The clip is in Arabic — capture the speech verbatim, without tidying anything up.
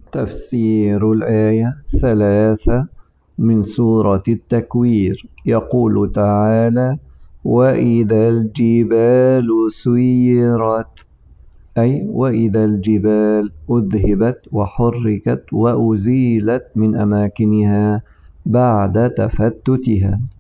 تفسير الآية ثلاثة من سورة التكوير. يقول تعالى: وإذا الجبال سيرت، أي وإذا الجبال أذهبت وحركت وأزيلت من أماكنها بعد تفتتها.